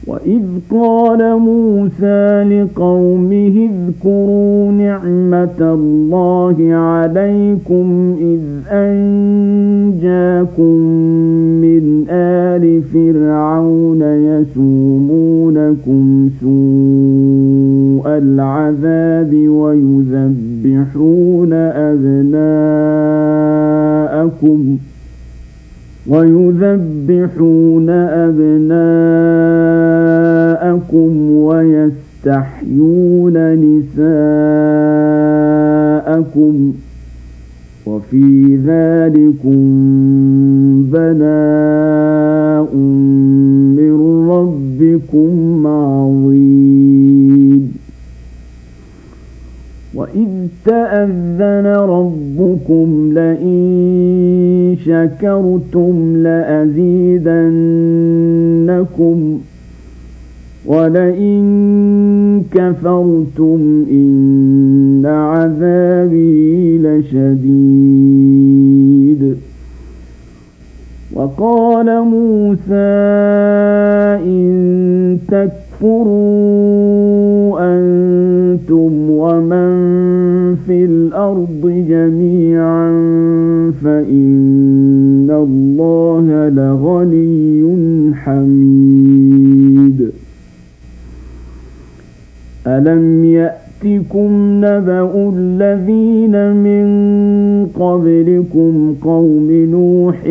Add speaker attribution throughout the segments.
Speaker 1: وإذ قال موسى لقومه اذكروا نعمة الله عليكم إذ أنجاكم من آل فرعون يسومونكم سوء العذاب ويذبحون أبناءكم ويستحيون نساءكم وفي ذلكم بلاء من ربكم عظيم وإذ تأذن ربكم لئن شكرتم لأزيدنكم ولئن كفرتم إن عذابي لشديد وقال موسى إن تكفروا أنتم ومن في الأرض جميعا فإن الله لغني حميد ألم يأتكم نبأ الذين من قبلكم قوم نوح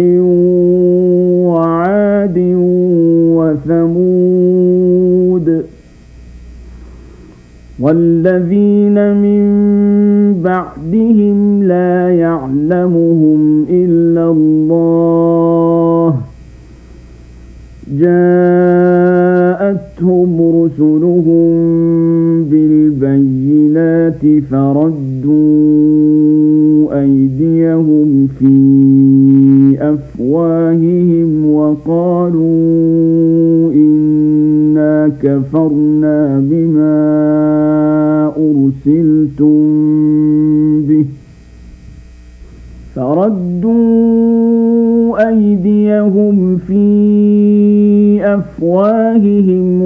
Speaker 1: وعاد وثمود والذين من بعدهم لا يعلمهم إلا الله جاءتهم رسلهم بالبينات فردوا أيديهم في أفواههم وقالوا إنا كفرنا بما أرسلتم به فردوا أيديهم في أفواههم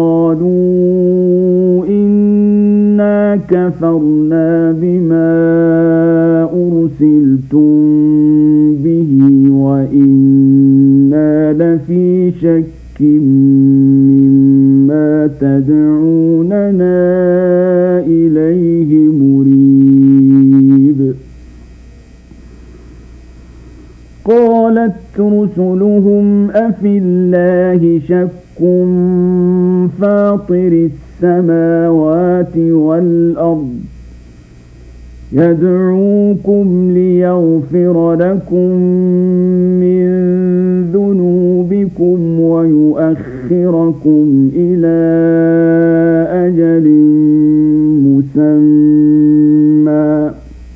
Speaker 1: وقالوا إنا كفرنا بما أرسلتم به وإنا لفي شك مما تدعوننا إليه مريب قالت رسلهم أفي الله شك فاطر السماوات والأرض يدعوكم ليغفر لكم من ذنوبكم ويؤخركم إلى أجل مسمى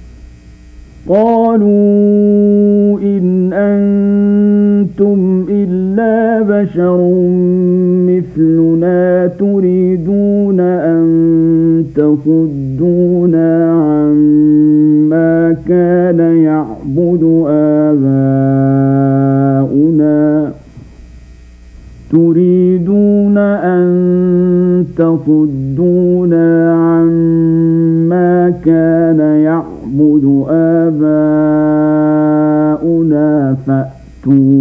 Speaker 1: قالوا إن أنتم إلا بشر مثلنا تريدون أن تصدونا عما كان يعبد آباؤنا فأتوا